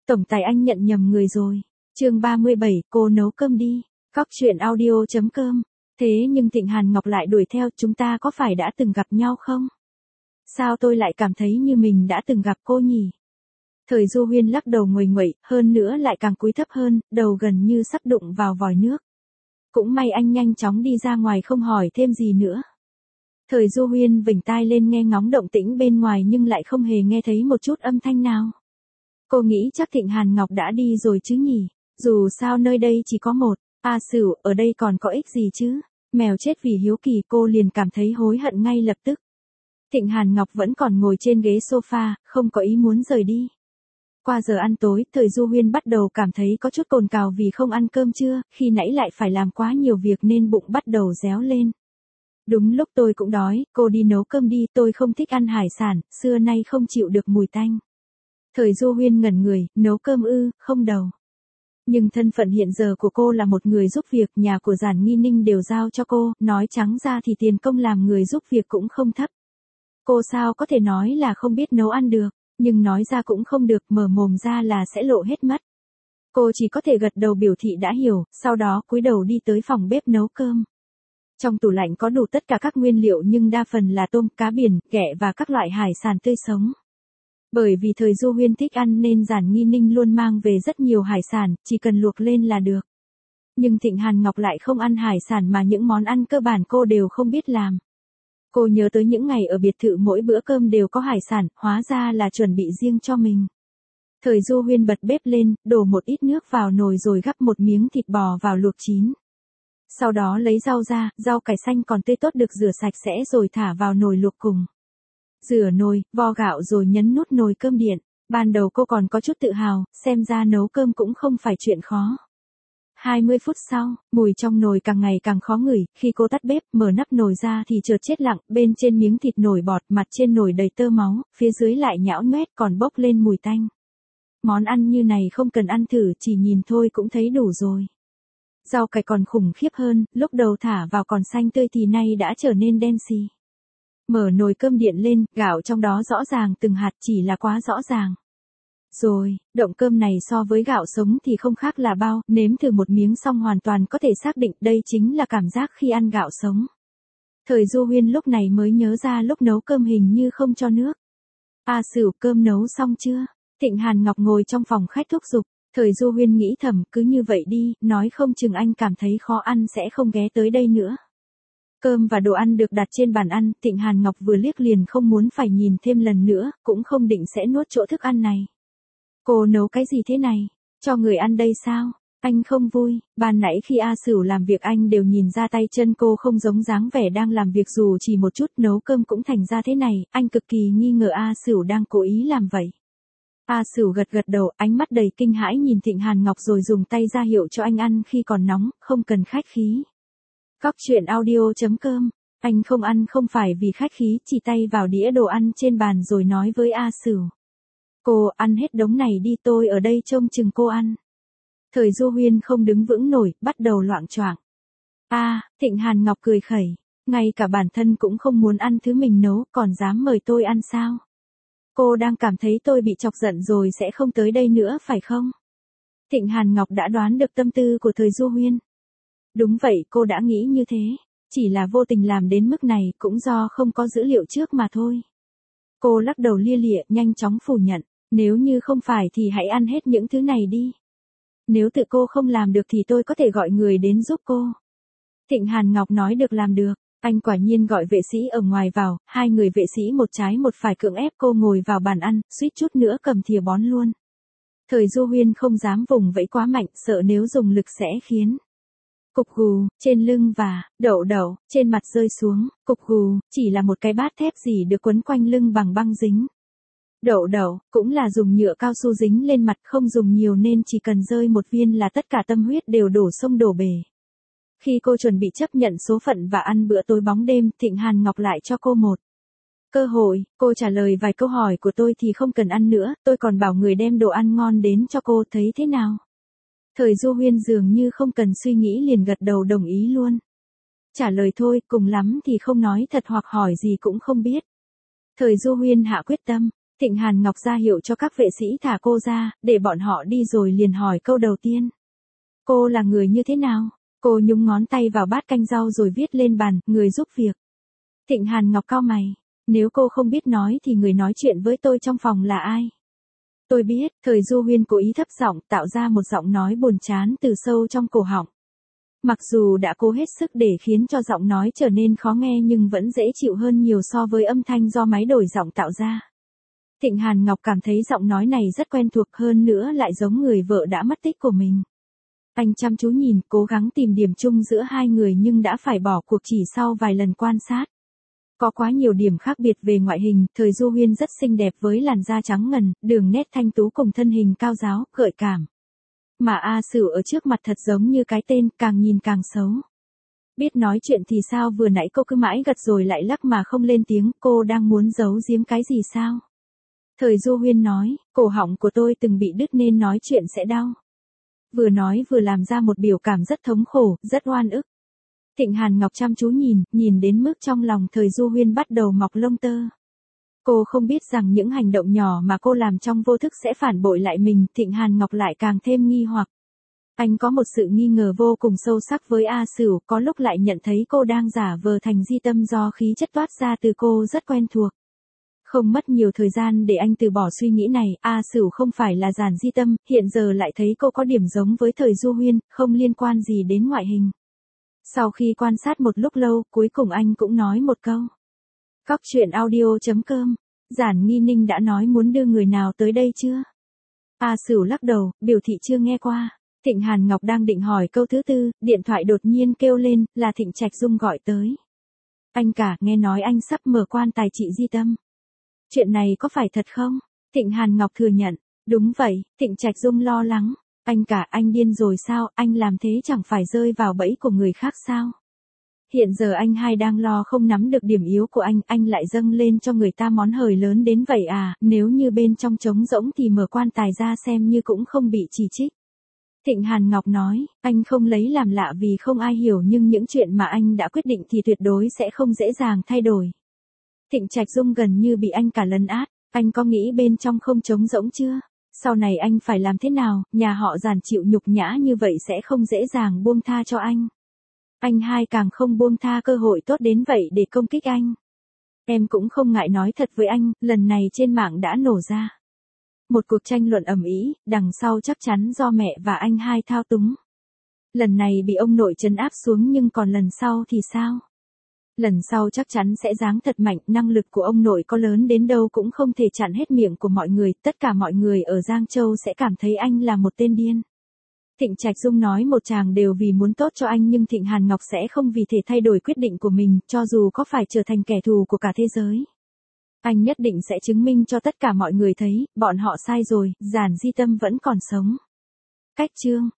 Tổng tài anh nhận nhầm người rồi. Chương 37, cô nấu cơm đi. Cóc truyện audio.com. Thế nhưng Thịnh Hàn Ngọc lại đuổi theo, chúng ta có phải đã từng gặp nhau không? Sao tôi lại cảm thấy như mình đã từng gặp cô nhỉ? Thời Du Huyên lắc đầu nguầy nguậy, hơn nữa lại càng cúi thấp hơn, đầu gần như sắp đụng vào vòi nước. Cũng may anh nhanh chóng đi ra ngoài không hỏi thêm gì nữa. Thời Du Huyên vểnh tai lên nghe ngóng động tĩnh bên ngoài nhưng lại không hề nghe thấy một chút âm thanh nào. Cô nghĩ chắc Thịnh Hàn Ngọc đã đi rồi chứ nhỉ? Dù sao nơi đây chỉ có một, Sửu, ở đây còn có ích gì chứ? Mèo chết vì hiếu kỳ, cô liền cảm thấy hối hận ngay lập tức. Thịnh Hàn Ngọc vẫn còn ngồi trên ghế sofa, không có ý muốn rời đi. Qua giờ ăn tối, Thời Du Huyên bắt đầu cảm thấy có chút cồn cào vì không ăn cơm trưa, khi nãy lại phải làm quá nhiều việc nên bụng bắt đầu réo lên. Đúng lúc tôi cũng đói, cô đi nấu cơm đi, tôi không thích ăn hải sản, xưa nay không chịu được mùi tanh. Thời Du Huyên ngẩn người, nấu cơm ư, không đâu. Nhưng thân phận hiện giờ của cô là một người giúp việc, nhà của Giản Nghi Ninh đều giao cho cô, nói trắng ra thì tiền công làm người giúp việc cũng không thấp. Cô sao có thể nói là không biết nấu ăn được, nhưng nói ra cũng không được, mở mồm ra là sẽ lộ hết mất. Cô chỉ có thể gật đầu biểu thị đã hiểu, sau đó cúi đầu đi tới phòng bếp nấu cơm. Trong tủ lạnh có đủ tất cả các nguyên liệu nhưng đa phần là tôm, cá biển, ghẹ và các loại hải sản tươi sống. Bởi vì Thời Du Huyên thích ăn nên Giản Nghi Ninh luôn mang về rất nhiều hải sản, chỉ cần luộc lên là được. Nhưng Thịnh Hàn Ngọc lại không ăn hải sản mà những món ăn cơ bản cô đều không biết làm. Cô nhớ tới những ngày ở biệt thự mỗi bữa cơm đều có hải sản, hóa ra là chuẩn bị riêng cho mình. Thời Du Huyên bật bếp lên, đổ một ít nước vào nồi rồi gắp một miếng thịt bò vào luộc chín. Sau đó lấy rau ra, rau cải xanh còn tươi tốt được rửa sạch sẽ rồi thả vào nồi luộc cùng. Rửa nồi, vo gạo rồi nhấn nút nồi cơm điện. Ban đầu cô còn có chút tự hào, xem ra nấu cơm cũng không phải chuyện khó. 20 phút sau, mùi trong nồi càng ngày càng khó ngửi, khi cô tắt bếp, mở nắp nồi ra thì chợt chết lặng, bên trên miếng thịt nổi bọt, mặt trên nồi đầy tơ máu, phía dưới lại nhão nhoét còn bốc lên mùi tanh. Món ăn như này không cần ăn thử, chỉ nhìn thôi cũng thấy đủ rồi. Rau cải còn khủng khiếp hơn, lúc đầu thả vào còn xanh tươi thì nay đã trở nên đen xì. Mở nồi cơm điện lên, gạo trong đó rõ ràng từng hạt, chỉ là quá rõ ràng. Rồi, động cơm này so với gạo sống thì không khác là bao, nếm thử một miếng xong hoàn toàn có thể xác định đây chính là cảm giác khi ăn gạo sống. Thời Du Huyên lúc này mới nhớ ra lúc nấu cơm hình như không cho nước. Sửu, cơm nấu xong chưa? Thịnh Hàn Ngọc ngồi trong phòng khách thúc giục. Thời Du Huyên nghĩ thầm, cứ như vậy đi, nói không chừng anh cảm thấy khó ăn sẽ không ghé tới đây nữa. Cơm và đồ ăn được đặt trên bàn ăn, Thịnh Hàn Ngọc vừa liếc liền không muốn phải nhìn thêm lần nữa, cũng không định sẽ nuốt chỗ thức ăn này. Cô nấu cái gì thế này? Cho người ăn đây sao? Anh không vui, ban nãy khi Sửu làm việc anh đều nhìn ra tay chân cô không giống dáng vẻ đang làm việc dù chỉ một chút, nấu cơm cũng thành ra thế này, anh cực kỳ nghi ngờ Sửu đang cố ý làm vậy. Sửu gật gật đầu, ánh mắt đầy kinh hãi nhìn Thịnh Hàn Ngọc rồi dùng tay ra hiệu cho anh ăn khi còn nóng, không cần khách khí. Cóc truyện audio.com. Anh không ăn không phải vì khách khí, chỉ tay vào đĩa đồ ăn trên bàn rồi nói với Sửu. Cô ăn hết đống này đi, tôi ở đây trông chừng cô ăn. Thời Du Huyên không đứng vững nổi, bắt đầu loạng choạng. Thịnh Hàn Ngọc cười khẩy, ngay cả bản thân cũng không muốn ăn thứ mình nấu, còn dám mời tôi ăn sao? Cô đang cảm thấy tôi bị chọc giận rồi sẽ không tới đây nữa phải không? Thịnh Hàn Ngọc đã đoán được tâm tư của Thời Du Huyên. Đúng vậy, cô đã nghĩ như thế, chỉ là vô tình làm đến mức này cũng do không có dữ liệu trước mà thôi. Cô lắc đầu lia lịa, nhanh chóng phủ nhận, nếu như không phải thì hãy ăn hết những thứ này đi. Nếu tự cô không làm được thì tôi có thể gọi người đến giúp cô. Thịnh Hàn Ngọc nói được làm được, anh quả nhiên gọi vệ sĩ ở ngoài vào, hai người vệ sĩ một trái một phải cưỡng ép cô ngồi vào bàn ăn, suýt chút nữa cầm thìa bón luôn. Thời Du Huyên không dám vùng vẫy quá mạnh, sợ nếu dùng lực sẽ khiến cục gù trên lưng và đậu trên mặt rơi xuống. Cục gù chỉ là một cái bát thép gì được quấn quanh lưng bằng băng dính. Đậu cũng là dùng nhựa cao su dính lên mặt, không dùng nhiều nên chỉ cần rơi một viên là tất cả tâm huyết đều đổ sông đổ bể. Khi cô chuẩn bị chấp nhận số phận và ăn bữa tối bóng đêm, Thịnh Hàn Ngọc lại cho cô một cơ hội. Cô trả lời vài câu hỏi của tôi thì không cần ăn nữa, tôi còn bảo người đem đồ ăn ngon đến cho cô, thấy thế nào? Thời Du Huyên dường như không cần suy nghĩ liền gật đầu đồng ý luôn. Trả lời thôi, cùng lắm thì không nói thật hoặc hỏi gì cũng không biết. Thời Du Huyên hạ quyết tâm. Thịnh Hàn Ngọc ra hiệu cho các vệ sĩ thả cô ra, để bọn họ đi rồi liền hỏi câu đầu tiên. Cô là người như thế nào? Cô nhúng ngón tay vào bát canh rau rồi viết lên bàn, người giúp việc. Thịnh Hàn Ngọc cau mày. Nếu cô không biết nói thì người nói chuyện với tôi trong phòng là ai? Tôi biết, Thời Du Huyên cố ý thấp giọng tạo ra một giọng nói buồn chán từ sâu trong cổ họng. Mặc dù đã cố hết sức để khiến cho giọng nói trở nên khó nghe nhưng vẫn dễ chịu hơn nhiều so với âm thanh do máy đổi giọng tạo ra. Thịnh Hàn Ngọc cảm thấy giọng nói này rất quen thuộc hơn nữa lại giống người vợ đã mất tích của mình. Anh chăm chú nhìn, cố gắng tìm điểm chung giữa hai người nhưng đã phải bỏ cuộc chỉ sau vài lần quan sát. Có quá nhiều điểm khác biệt về ngoại hình, Thời Du Huyên rất xinh đẹp với làn da trắng ngần, đường nét thanh tú cùng thân hình cao ráo, gợi cảm. Mà A Sửu ở trước mặt thật giống như cái tên, càng nhìn càng xấu. Biết nói chuyện thì sao, vừa nãy cô cứ mãi gật rồi lại lắc mà không lên tiếng, cô đang muốn giấu giếm cái gì sao? Thời Du Huyên nói, cổ họng của tôi từng bị đứt nên nói chuyện sẽ đau. Vừa nói vừa làm ra một biểu cảm rất thống khổ, rất oan ức. Thịnh Hàn Ngọc chăm chú nhìn đến mức trong lòng Thời Du Huyên bắt đầu mọc lông tơ. Cô không biết rằng những hành động nhỏ mà cô làm trong vô thức sẽ phản bội lại mình, Thịnh Hàn Ngọc lại càng thêm nghi hoặc. Anh có một sự nghi ngờ vô cùng sâu sắc với A Sửu, có lúc lại nhận thấy cô đang giả vờ thành Di Tâm do khí chất toát ra từ cô rất quen thuộc. Không mất nhiều thời gian để anh từ bỏ suy nghĩ này, A Sửu không phải là Giản Di Tâm, hiện giờ lại thấy cô có điểm giống với Thời Du Huyên, không liên quan gì đến ngoại hình. Sau khi quan sát một lúc lâu, cuối cùng anh cũng nói một câu. Cóc truyện audio.com, Giản Nghi Ninh đã nói muốn đưa người nào tới đây chưa? A Sửu lắc đầu, biểu thị chưa nghe qua. Thịnh Hàn Ngọc đang định hỏi câu thứ tư, điện thoại đột nhiên kêu lên, là Thịnh Trạch Dung gọi tới. Anh cả, nghe nói anh sắp mở quan tài chị Di Tâm. Chuyện này có phải thật không? Thịnh Hàn Ngọc thừa nhận. Đúng vậy, Thịnh Trạch Dung lo lắng. Anh cả, anh điên rồi sao, anh làm thế chẳng phải rơi vào bẫy của người khác sao? Hiện giờ anh hai đang lo không nắm được điểm yếu của anh lại dâng lên cho người ta món hời lớn đến vậy à, nếu như bên trong trống rỗng thì mở quan tài ra xem như cũng không bị chỉ trích. Thịnh Hàn Ngọc nói, anh không lấy làm lạ vì không ai hiểu nhưng những chuyện mà anh đã quyết định thì tuyệt đối sẽ không dễ dàng thay đổi. Thịnh Trạch Dung gần như bị anh cả lấn át, anh có nghĩ bên trong không trống rỗng chưa? Sau này anh phải làm thế nào, nhà họ Giản chịu nhục nhã như vậy sẽ không dễ dàng buông tha cho anh. Anh hai càng không buông tha cơ hội tốt đến vậy để công kích anh. Em cũng không ngại nói thật với anh, lần này trên mạng đã nổ ra một cuộc tranh luận ầm ĩ, đằng sau chắc chắn do mẹ và anh hai thao túng. Lần này bị ông nội trấn áp xuống nhưng còn lần sau thì sao? Lần sau chắc chắn sẽ giáng thật mạnh, năng lực của ông nội có lớn đến đâu cũng không thể chặn hết miệng của mọi người, tất cả mọi người ở Giang Châu sẽ cảm thấy anh là một tên điên. Thịnh Trạch Dung nói một tràng đều vì muốn tốt cho anh nhưng Thịnh Hàn Ngọc sẽ không vì thể thay đổi quyết định của mình, cho dù có phải trở thành kẻ thù của cả thế giới. Anh nhất định sẽ chứng minh cho tất cả mọi người thấy, bọn họ sai rồi, Giản Di Tâm vẫn còn sống. Cách chương